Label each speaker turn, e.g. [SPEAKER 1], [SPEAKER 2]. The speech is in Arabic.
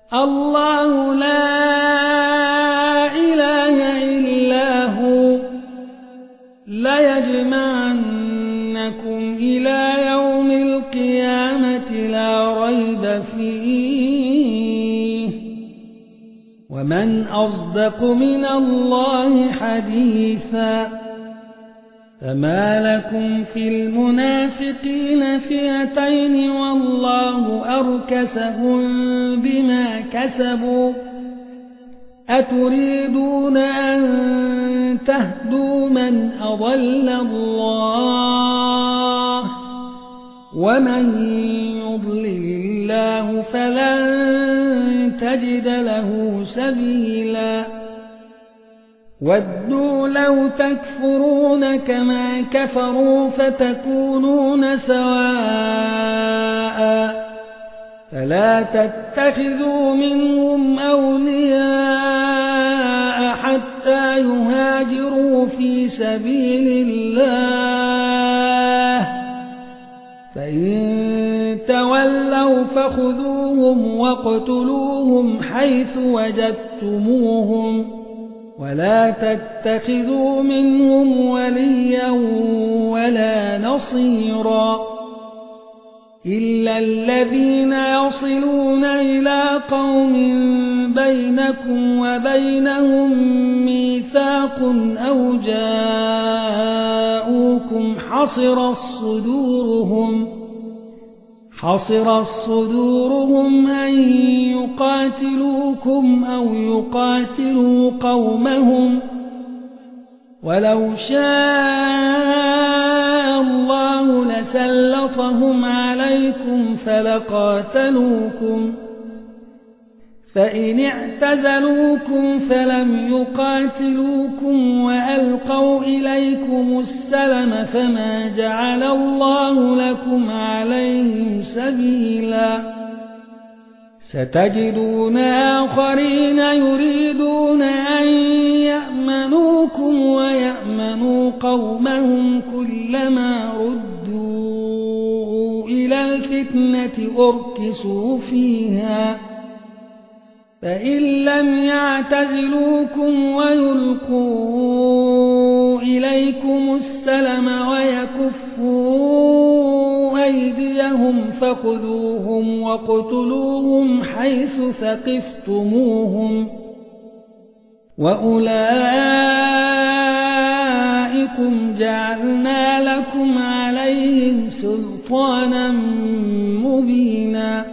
[SPEAKER 1] الله لا إله إلا هو ليجمعنكم إلى يوم القيامة لا ريب فيه ومن أصدق من الله حديثا فما لكم في المنافقين فئتين والله أركسهم بما كسبوا أتريدون أن تهدوا من أضل الله ومن يضلل الله فلن تجد له سبيلا ودوا لو تكفرون كما كفروا فتكونون سواء فلا تتخذوا منهم أولياء حتى يهاجروا في سبيل الله فإن تولوا فخذوهم واقتلوهم حيث وجدتموهم ولا تتخذوا منهم وليا ولا نصيرا إلا الذين يصلون إلى قوم بينكم وبينهم ميثاق أو جاءوكم حصرت صدورهم أن يقاتلوكم أو يقاتلوا قومهم ولو شاء الله لسلطهم عليكم فلقاتلوكم فإن اعتزلوكم فلم يقاتلوكم وألقوا إليكم السلم فما جعل الله لكم عليهم سبيلا ستجدون آخرين يريدون أن يأمنوكم ويأمنوا قومهم كلما ردوا إلى الفتنة أركسوا فيها فإن لم يعتزلوكم ويلقوا إليكم السلم ويكفوا أيديهم فخذوهم واقتلوهم حيث ثقفتموهم وأولئكم جعلنا لكم عليهم سلطانا مبينا